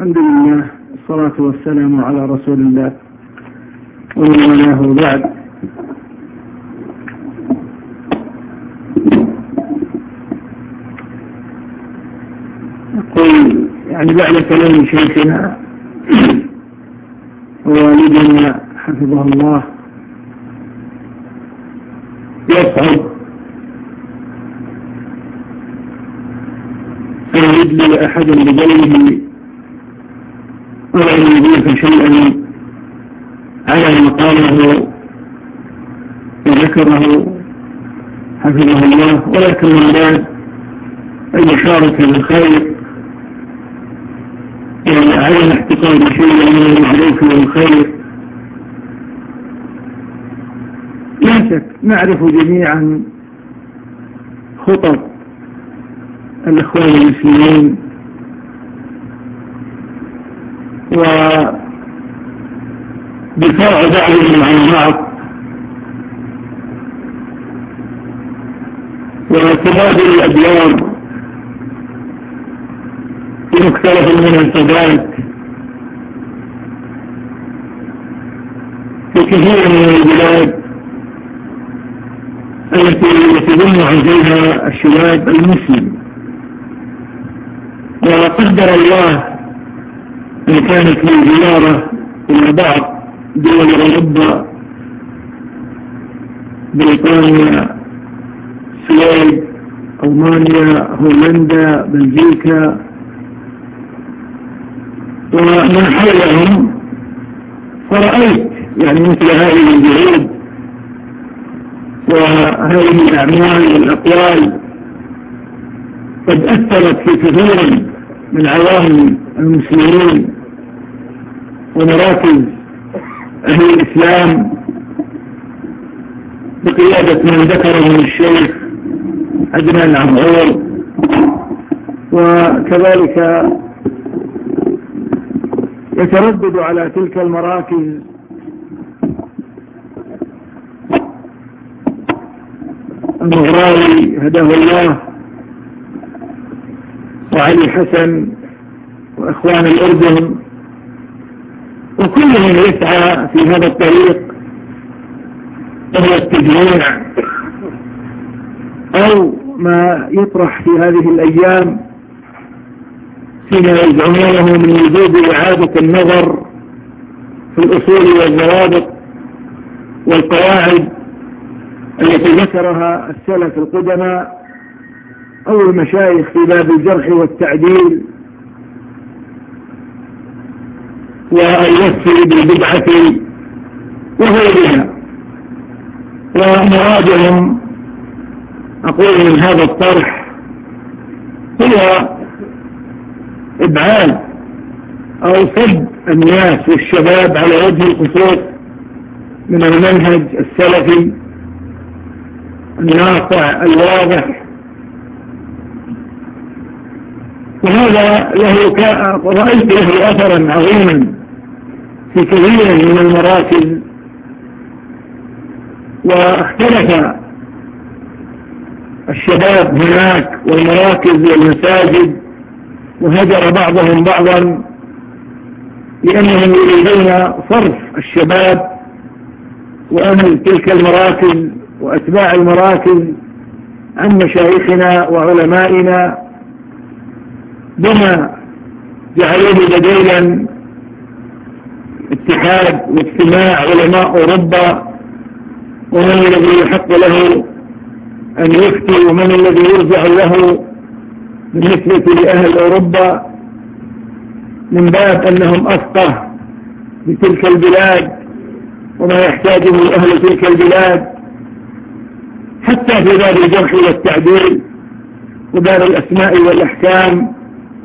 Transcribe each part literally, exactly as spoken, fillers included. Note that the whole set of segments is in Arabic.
الحمد لله والصلاة والسلام على رسول الله ومن والاه بعد. أقول يعني بعد كلام شيخنا ووالدنا حفظه الله يصعب أن يدلي أحدا بقلبه ولا أن يضيف شيئا على ما قاله وذكره حفظه الله، ولكن من بعد أن يشارك بالخير يعني على احتقار شيئا من المعروف والخير. لا شك نعرف جميعا خطط الإخوان المسلمين ودفاع بعضهم عن بعض وتبادل الأدوار في مختلف المناسبات في كثير من البلاد التي يتجمع فيها الشباب المسلم. وقدر الله أن كانت من زيارة إلى بعض دول أوروبا، بريطانيا، السويد، ألمانيا، هولندا، بلجيكا ومن حولهم، فرأيت يعني مثل هذه الجهود وهذه الأعمال والأقوال قد أثرت في كثير من عوام المسلمين ومراكز أهل الإسلام بقيادة من ذكره الشيخ عدنان عمعور، وكذلك يتردد على تلك المراكز المغراوي هداه الله وعلي حسن وإخوان الأردن، وكل من يسعى في هذا الطريق وهو التجميع أو ما يطرح في هذه الأيام فيما يزعمونه من وجود إعادة النظر في الأصول والضوابط والقواعد التي ذكرها السلف القدماء أو المشايخ في باب الجرح والتعديل، والوصف بالبدعة وغيرها. ومرادهم أقول من هذا الطرح هو إبعاد أو صد الناس والشباب على وجه الخصوص من المنهج السلفي الناصع الواضح. وهذا له رأيت له أثرا عظيما في كثير من المراكز، واختلف الشباب هناك والمراكز والمساجد، وهجر بعضهم بعضا لأنهم يريدون صرف الشباب وأهل تلك المراكز وأتباع المراكز عن مشايخنا وعلمائنا بما جعلوه بديلا اتحاد واجتماع علماء أوروبا، ومن الذي يحق له أن يفتي ومن الذي يرجع له بالنسبة لأهل أوروبا، من باب أنهم أفقه بتلك البلاد وما يحتاجه أهل تلك البلاد، حتى في باب الجرح والتعديل وباب الأسماء والأحكام.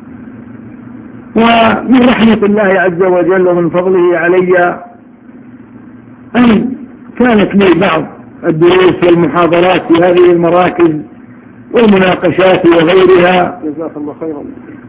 ومن رحمة الله عز وجل ومن فضله علي أن كانت لي بعض الدروس والمحاضرات في هذه المراكز والمناقشات وغيرها، جزاك الله خيرا.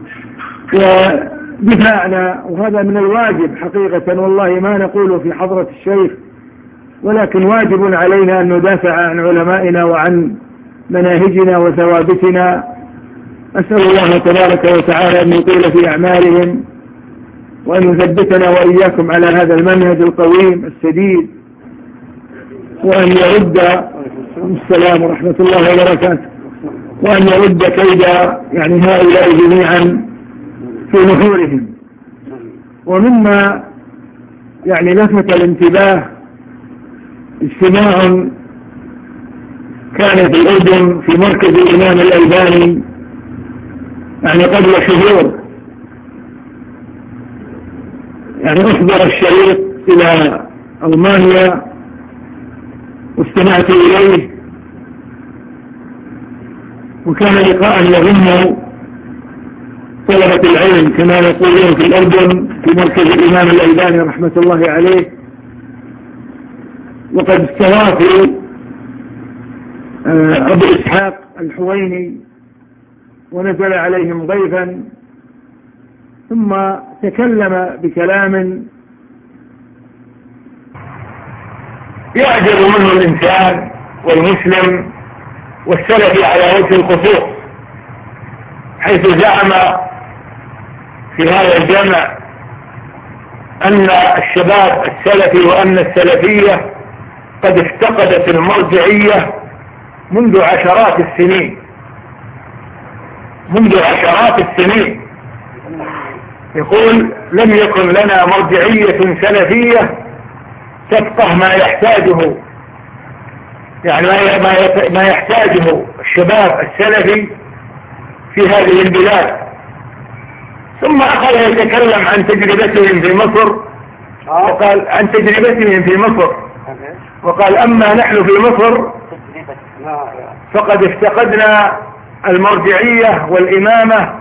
ودفاعنا، وهذا من الواجب حقيقة، والله ما نقول في حضرة الشيخ، ولكن واجب علينا أن ندافع عن علمائنا وعن مناهجنا وثوابتنا. أسأل الله تبارك وتعالى أن يطيل في أعمالهم وأن يثبتنا وإياكم على هذا المنهج القويم السديد، وأن يرد السلام ورحمة الله وبركاته وأن يرد كيد يعني هؤلاء جميعا في نحورهم. ومما يعني لفت الانتباه اجتماع كان في الأردن في مركز الإمام الألباني يعني قبل شهور، يعني أحضر الشريط إلى ألمانيا واستمعت إليه، وكان لقاء يهم طلبة العلم كما يقولون في الأردن في مركز الإمام الألباني رحمة الله عليه. وقد استضافوا أبو إسحاق الحويني ونزل عليهم ضيفا، ثم تكلم بكلام يعجب منه الإنسان والمسلم والسلفي على وجه الخصوص، حيث زعم في هذا الجمع أن الشباب السلفي وأن السلفية قد افتقدت المرجعية منذ عشرات السنين منذ عشرات السنين يقول لم يكن لنا مرجعية سلفية تفقه ما يحتاجه يعني ما يحتاجه الشباب السلفي في هذه البلاد. ثم أخذ يتكلم عن تجربتهم في مصر، وقال عن تجربتهم في مصر وقال أما نحن في مصر فقد افتقدنا المرجعية والإمامة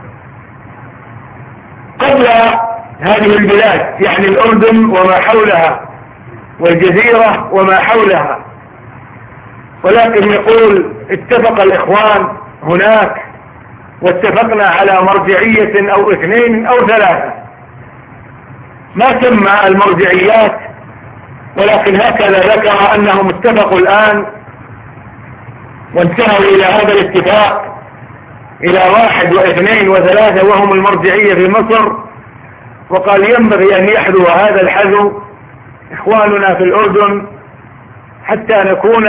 قبل هذه البلاد، يعني الأردن وما حولها والجزيرة وما حولها. ولكن يقول اتفق الإخوان هناك واتفقنا على مرجعية أو اثنين أو ثلاثة، ما سمى المرجعيات، ولكن هكذا ذكر أنهم اتفقوا الآن وانتهوا إلى هذا الاتفاق إلى واحد واثنين وثلاثة وهم المرجعية في مصر. وقال ينبغي أن يحذو هذا الحذو إخواننا في الأردن حتى نكون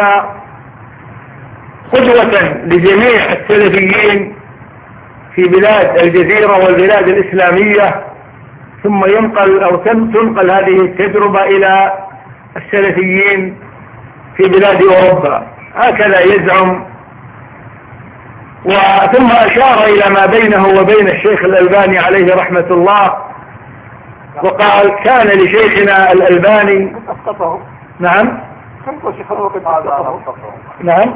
قدوة لجميع السلفيين في بلاد الجزيرة والبلاد الإسلامية، ثم ينقل أو تنقل هذه التجربة إلى السلفيين في بلاد أوروبا، هكذا يزعم. وثم أشار إلى ما بينه وبين الشيخ الألباني عليه رحمة الله، وقال كان لشيخنا الألباني نعم نعم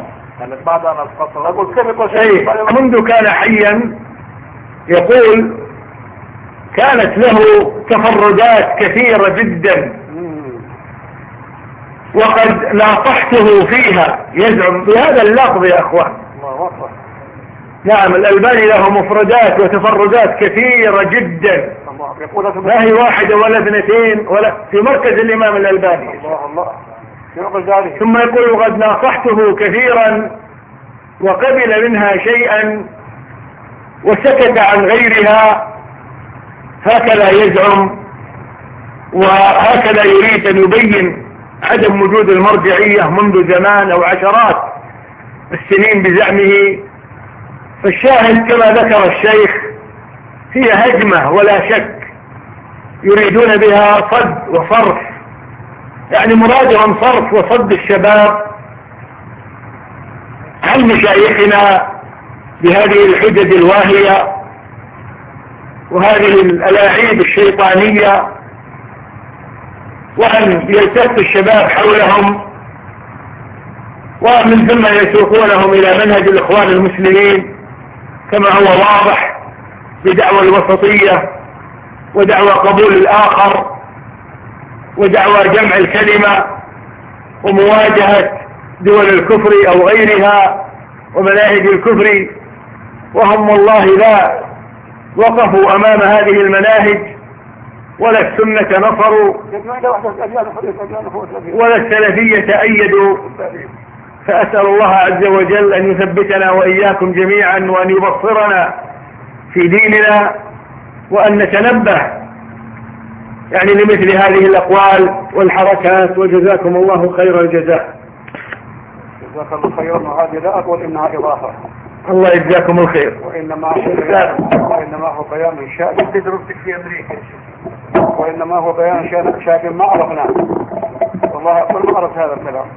أي منذ كان حيا يقول كانت له تفردات كثيرة جدا وقد ناقشته فيها، يزعم بهذا اللفظ يا أخوان. نعم الألباني له مفردات وتفردات كثيرة جدا، ما هي واحدة ولا اثنتين ولا في مركز الإمام الألباني. ثم يقول وقد ناصحته كثيرا وقبل منها شيئا وسكت عن غيرها، هكذا يزعم وهكذا يريد أن يبين عدم وجود المرجعية منذ زمان أو عشرات السنين بزعمه. فالشاهد كما ذكر الشيخ هي هجمة ولا شك يريدون بها صد وصرف، يعني مرادهم صرف وصد الشباب عن مشايخنا بهذه الحجج الواهية وهذه الألاعيب الشيطانية، وأن يلتف الشباب حولهم ومن ثم يسوقونهم إلى منهج الإخوان المسلمين كما هو واضح بدعوى الوسطية ودعوى قبول الآخر ودعوى جمع الكلمة ومواجهة دول الكفر أو غيرها ومناهج الكفر، وهم والله لا وقفوا أمام هذه المناهج ولا السنة نصروا ولا السلفية أيدوا. فأسأل الله عز وجل أن يثبتنا وإياكم جميعا وأن يبصرنا في ديننا، وأن نتنبه يعني لمثل هذه الأقوال والحركات، وجزاكم الله خير الجزاء. جزاك الله خيرا. وهذه لا أقول إنها إضافة، الله يجزاكم الخير. وإنما هو بيان وإنما هو بيان شأن تدرسك في أمريكا، وإنما هو بيان شأن شأن ما عرفناه. والله أقول ما عرف هذا الكلام،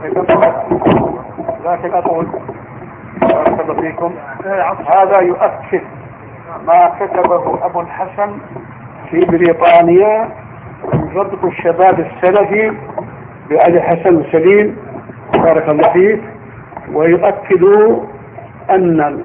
لكن أقول بارك الله فيكم هذا يؤكد ما كتبه أبو الحسن في بريطانيا من ربط الشباب السلفي بأبي حسن سليم بارك الله فيك، ويؤكد أن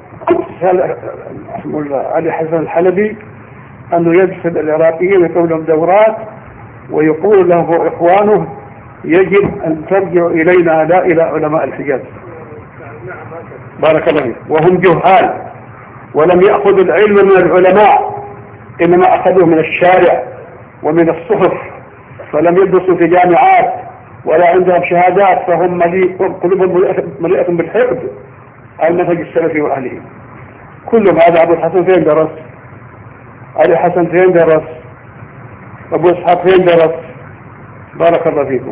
علي حسن الحلبي أنه يجسد العراقيين يقول لهم دورات، ويقول له إخوانه يجب أن ترجعوا إلينا لا إلى علماء الحجاز بارك الله فيك، وهم جهال ولم يأخذوا العلم من العلماء، إنما أخذوه من الشارع ومن الصحف، فلم يدرسوا في جامعات ولا عندهم شهادات، فهم قلوبهم مليئة بالحقد على المنهج السلفي وأهله. كلهم هذا أبو الحسن فين درس؟ علي حسن فين درس؟ أبو إسحاق فين درس؟ بارك الله فيكم.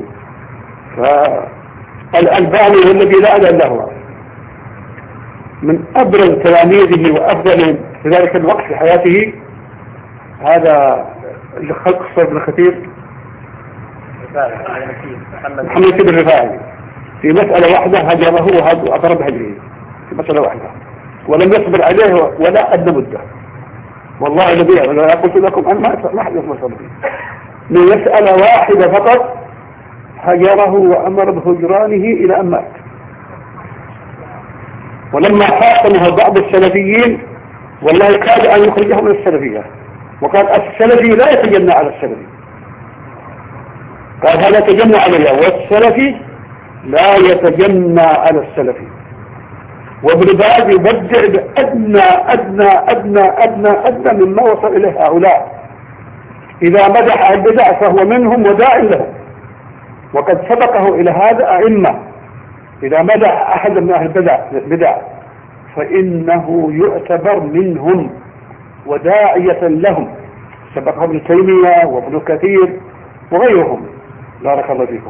فالألباني هو الذي لا أدل له من أبرز تلاميذه وأفضل في ذلك الوقت في حياته هذا اللي خلق صيد بن خطير محمد بن رفاعي في مسألة واحدة هجره وأضرب هجره في مسألة واحدة، ولم يصبر عليه ولا أدنى مدة. والله الذي أنا قلت لكم أن ما حدث مصبر من مسألة واحدة فقط هجره وأمر بهجرانه إلى أن مات. ولما خاصمه بعض السلفيين والله كاد أن يخرجه من السلفية، وقال السلفي لا يتجنى على السلفي، قال هذا يتجنى على الله، والسلفي لا يتجنى على السلفي. وابن باز يبدع بأدنى أدنى أدنى أدنى أدنى مما وصل إليه هؤلاء. إذا مدح البدع فهو منهم وداع لهم، وقد سبقه إلى هذا أئمة. إذا مدح أحد من أهل البدع فإنه يعتبر منهم وداعية لهم، سبقه ابن تيمية وابن كثير وغيرهم بارك الله فيكم.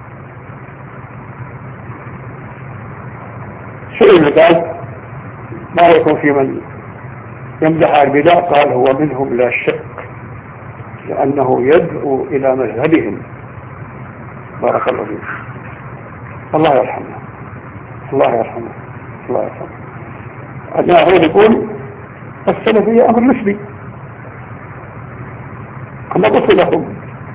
سئل قال ما يكون في من يمدح البدع؟ قال هو منهم لا شك، لأنه يدعو إلى مذهبهم بارك الله فيكم. الله يرحمه الله يرحمه الله يرحمه. أنا أريد أقول السلفية أمر نسبي كما قلت لكم،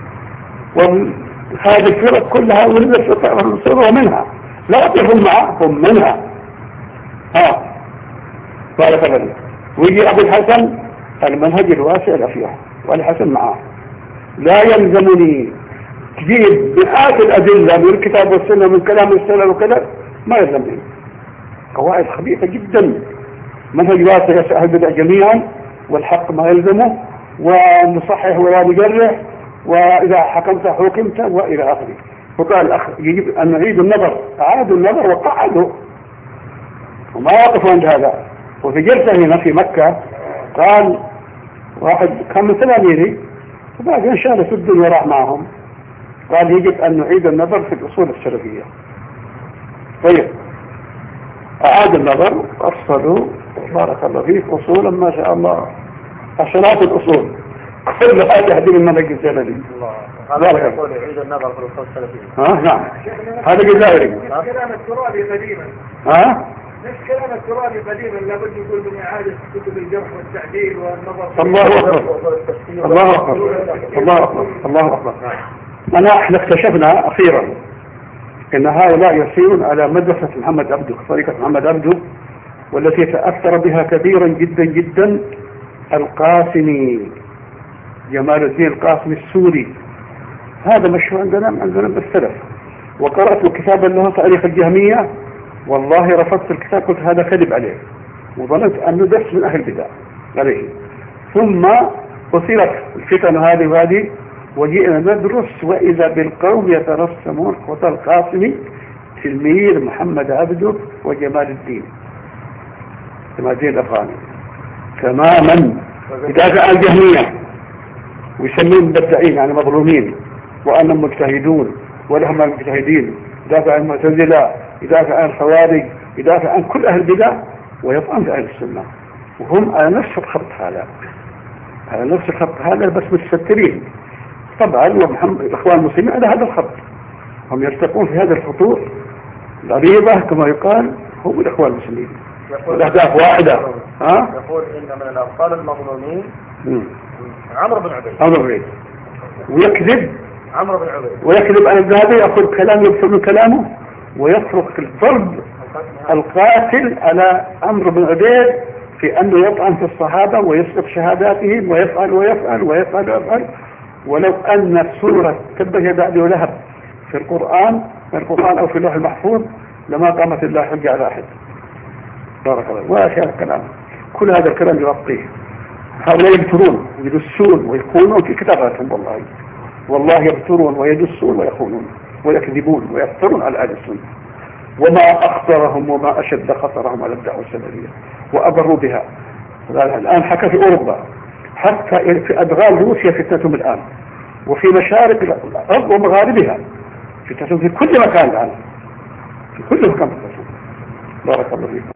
وهذه الفرق كلها ونصروا منها، لا أطلهم معهم منها. ها بارك الله فيك. ويجي أبو الحسن المنهج الواسع الأفيح والحسن معه، لا يلزمني تجيب مئات الأدلة من الكتاب والسنة من كلام السلف وكذا، ما يلزمني. قواعد خبيثة جدا، منهج واسع يسأل البدع جميعا، والحق ما يلزمه، ونصحح ولا نجرح، وإذا حكمت حكمت وإلى آخره. وقال الأخ يجب أن نعيد النظر، أعادوا النظر وقعدوا وما وقفوا عند هذا. وفي جلسة هنا في مكة قال واحد كان من تلاميذي وبعدين شال سد وراح معهم، قال يجب أن نعيد النظر في الأصول السلفية. طيب أعاد النظر أصلوا بارك الله فيك أصولا ما شاء الله عشرات الأصول كل هذا يهدم المنهج السلفي. هذا يقول يعيد النظر في الأصول السلفية. ها نعم هذا جزائري. كلام الترابي قديما. ها نفس كلام الترابي قديما لابد يقول من إعادة كتب الجرح والتعديل والنظر. الله أكبر الله أكبر الله أكبر الله أكبر. أنا احنا اكتشفنا أخيرا إن هؤلاء يسيرون على مدرسة محمد عبده، طريقة محمد عبده، والتي تأثر بها كثيرا جدا جدا القاسمي، جمال الدين القاسمي السوري. هذا مشروع عندنا عندنا بالسلف. وقرأت كتابا له تاريخ الجهمية، والله رفضت الكتاب، قلت هذا كذب عليه، وظننت أنه درس من أهل البدع عليه. ثم أثيرت الفتن هذه وهذه، وجئنا ندرس وإذا بالقوم يترسمون خطى القاسمي تلميذ محمد عبده وجمال الدين جمال الدين الأفغاني تماما. إذا جاء الجهمية ويسمون مبدعين يعني مظلومين، وأنهم مجتهدون ولهم المجتهدين، يدافع عن المعتزلة، يدافع عن الخوارج، يدافع عن كل أهل البدع، ويطعن في أهل السنة، وهم على نفس الخط هذا، على نفس الخط هذا بس متسترين. طبعا ومحمد الإخوان المسلمين على هذا الخط، هم يرتقون في هذا الخطوط العريضة كما يقال، هم الإخوان المسلمين الأهداف واحدة. ها؟ يقول إن من الأبطال المظلومين عمرو بن عبيد. عمرو بن عبيد ويكذب عمرو بن عبيد ويكذب عن الذهبي، يأخذ كلامه يبصر من كلامه ويترك الضرب القاتل على عمرو بن عبيد في أنه يطعن في الصحابة ويسقط شهاداتهم ويفعل ويفعل ويفعل ويفعل. ولو أن سورة تبت يدا أبي لهب في القرآن في القرآن أو في اللوح المحفوظ لما قامت الله حجة على أحد. بارك الله. ولا شيء الكلام، كل هذا الكلام يغطيه. هؤلاء يبترون ويدسون ويخونون في كتاباتهم، والله والله يبترون ويدسون ويخونون ويكذبون ويفترون على أهل السنة، وما أخطرهم وما أشد خطرهم على الدعوة السلفية وأضروا بها. الآن حكى في أوروبا، حتى في أدغال روسيا فتنتهم الآن، وفي مشارق الأرض ومغاربها فتنتهم في كل مكان الآن، في كل مكان. بارك الله فيكم.